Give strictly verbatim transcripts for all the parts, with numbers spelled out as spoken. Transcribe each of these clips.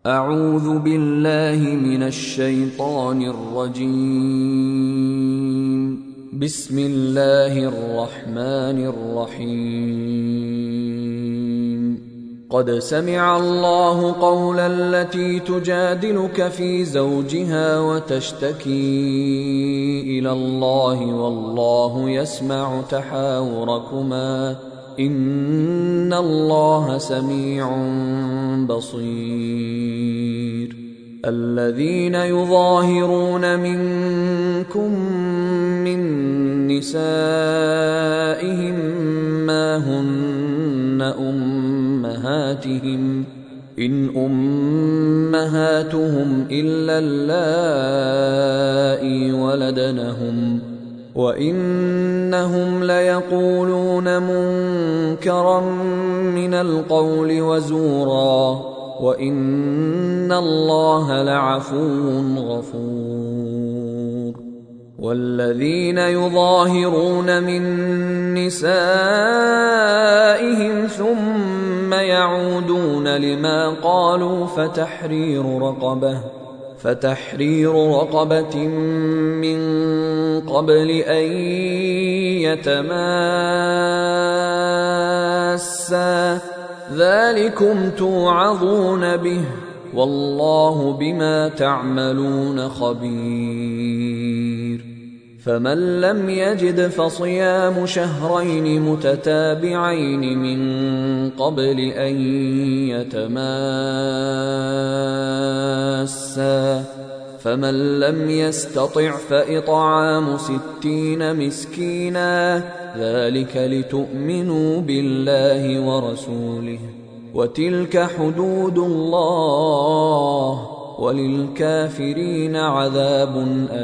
أعوذ بالله من الشيطان الرجيم. بسم الله الرحمن الرحيم. قد سمع الله قول التي تجادلك في زوجها وتشتكي إلى الله والله يسمع تحاوركما إن الله سميع بصير. الذين يظاهرون منكم من نسائهم ما هن أمهاتهم إن أمهاتهم إلا اللائي ولدنهم وإنهم ليقولون منكرا من القول وزورا وإن الله لعفو غفور. والذين يظاهرون من نسائهم ثم يعودون لما قالوا فتحرير رقبة فتحرير رقبة من قبل أن يتماسا ذلكم توعظون به والله بما تعملون خبير. فمن لم يجد فصيام شهرين متتابعين من قبل أن يتماسا فمن لم يستطع فإطعام ستين مسكينا ذلك لتؤمنوا بالله ورسوله وتلك حدود الله وللكافرين عذاب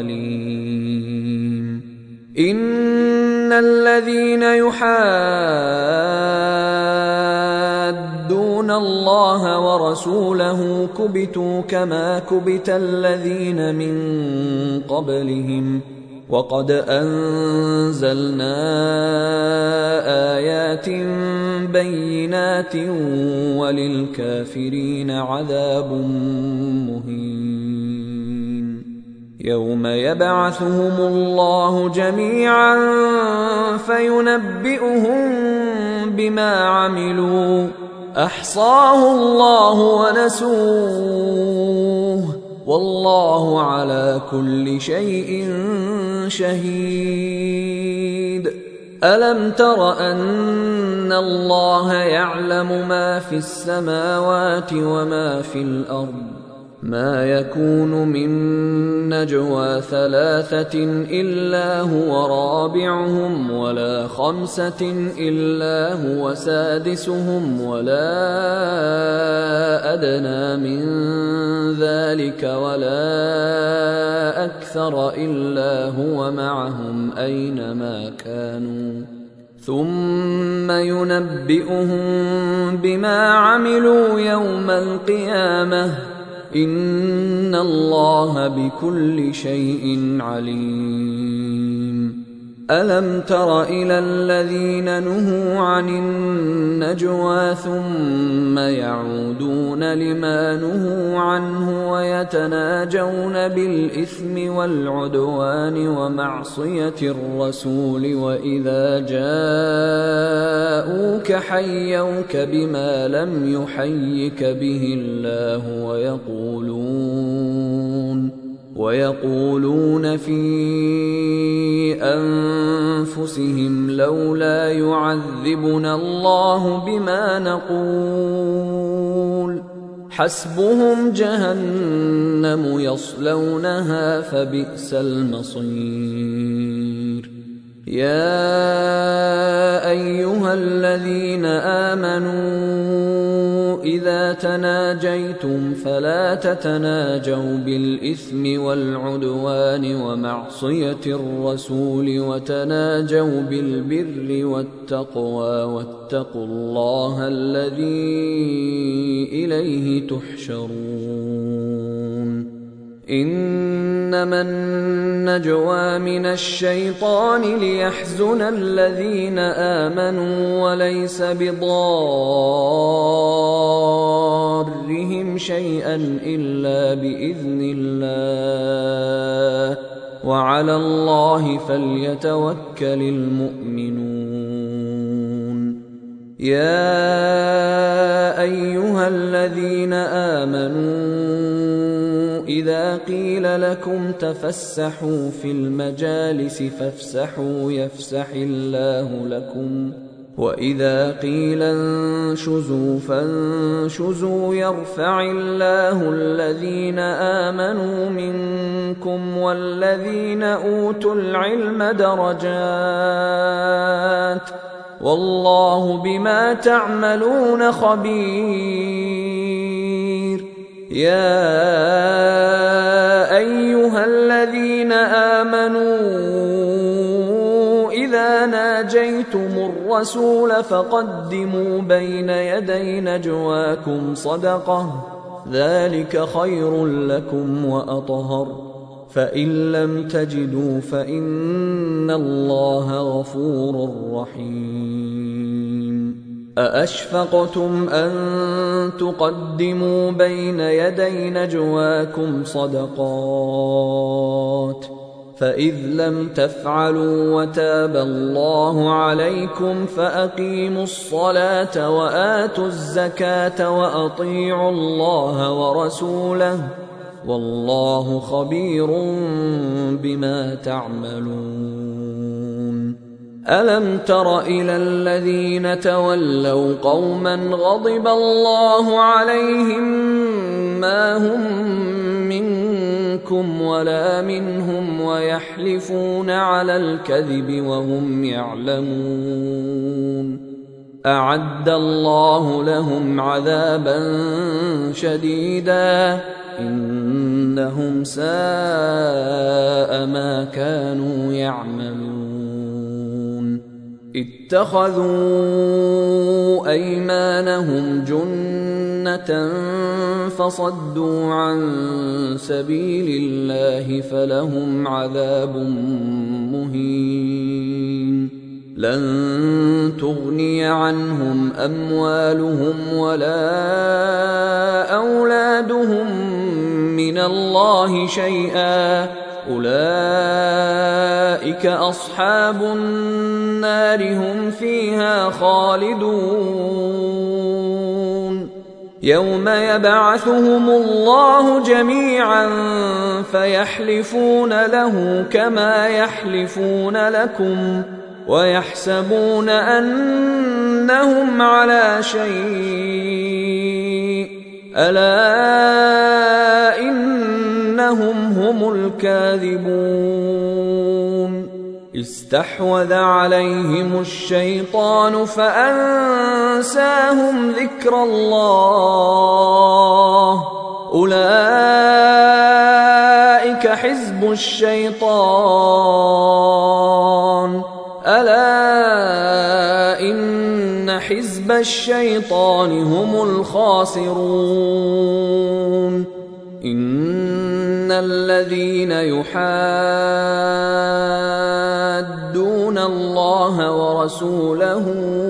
أليم. إن الذين يحادون الله ورسوله كبتوا كما كبت الذين من قبلهم وقد أنزلنا آيات بينات وللكافرين عذاب مهين. يوم يبعثهم الله جميعا فينبئهم بما عملوا أحصاه الله ونسوه والله على كل شيء شهيد. ألم تر أن الله يعلم ما في السماوات وما في الأرض ما يكون من نجوى ثلاثة إلا هو رابعهم ولا خمسة إلا هو سادسهم ولا أدنى من ذلك ولا أكثر إلا هو معهم أينما كانوا ثم ينبئهم بما عملوا يوم القيامة إن الله بكل شيء عليم. ألم تر إلى الذين نهوا عن النجوى ثم يعودون لما نهوا عنه ويتناجون بالإثم والعدوان ومعصية الرسول وإذا جاءوك حيوك بما لم يحيك به الله ويقولون ويقولون في أنفسهم لولا يعذبنا الله بما نقول حسبهم جهنم يصلونها فبئس المصير. يا أيها الذين آمنوا إذا تناجيتم فلا تتناجوا بالإثم والعدوان ومعصية الرسول وتناجوا بالبر والتقوى واتقوا الله الذي إليه تحشرون. إنما النجوى من الشيطان ليحزن الذين آمنوا وليس بضارهم شيئا إلا بإذن الله وعلى الله فليتوكل المؤمنون. يا أيها الذين آمنوا إذا قيل لكم تفسحوا في المجالس فافسحوا يفسح الله لكم وإذا قيل انشزوا فانشزوا يرفع الله الذين آمنوا منكم والذين أوتوا العلم درجات والله بما تعملون خبير. يا أيها الذين آمنوا إذا ناجيتم الرسول فقدموا بين يدي نجواكم صدقة ذلك خير لكم وأطهر فإن لم تجدوا فإن الله غفور رحيم. أأشفقتم أن تقدموا بين يدي نجواكم صدقات فإذ لم تفعلوا وتاب الله عليكم فأقيموا الصلاة وآتوا الزكاة وأطيعوا الله ورسوله والله خبير بما تعملون. ألم تر إلى الذين تولوا قوما غضب الله عليهم ما هم منكم ولا منهم ويحلفون على الكذب وهم يعلمون أعد الله لهم عذابا شديدا إنهم ساء ما كانوا يعملون. اتخذوا أيمانهم جنة فصدوا عن سبيل الله فلهم عذاب مهين. لن تغني عنهم أموالهم ولا أولادهم من الله شيئا أولئك أصحاب النار هم فيها خالدون. يوم يبعثهم الله جميعا فيحلفون له كما يحلفون لكم ويحسبون أنهم على شيء ألا إنهم هم الكاذبون. استحوذ عليهم الشيطان فأنساهم ذكر الله أولئك حزب الشيطان ألا إن حزب الشيطان هم الخاسرون. إن الذين يحادون الله ورسوله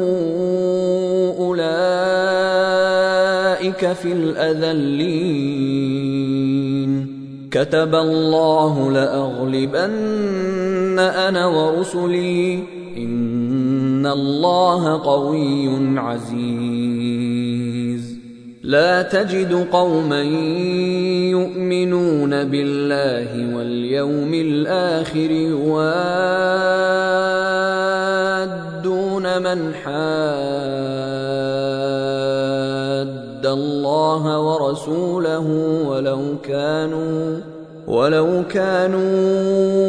أولئك في الأذلين. كتب الله لأغلبن أنا ورسلي إن الله قوي عزيز. لا تجد قوما يؤمنون بالله واليوم الآخر يوادون من حاد الله ورسوله ولو كانوا ولو كانوا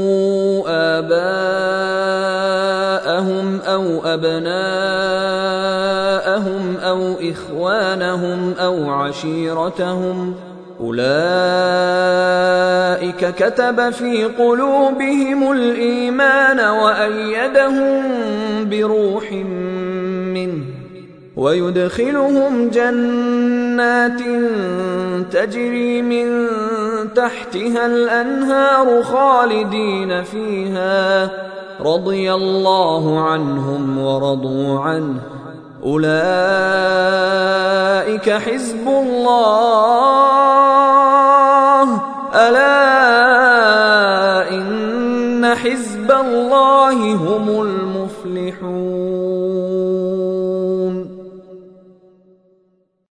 آباءهم أو أبناءهم أو إخوانهم أو عشيرتهم أولئك كتب في قلوبهم الإيمان وأيدهم بروح منه ويدخلهم جنات تجري من تحتها الأنهار خالدين فيها رضي الله عنهم ورضوا عنه أولئك حزب الله ألا إن حزب الله هم المفلحون.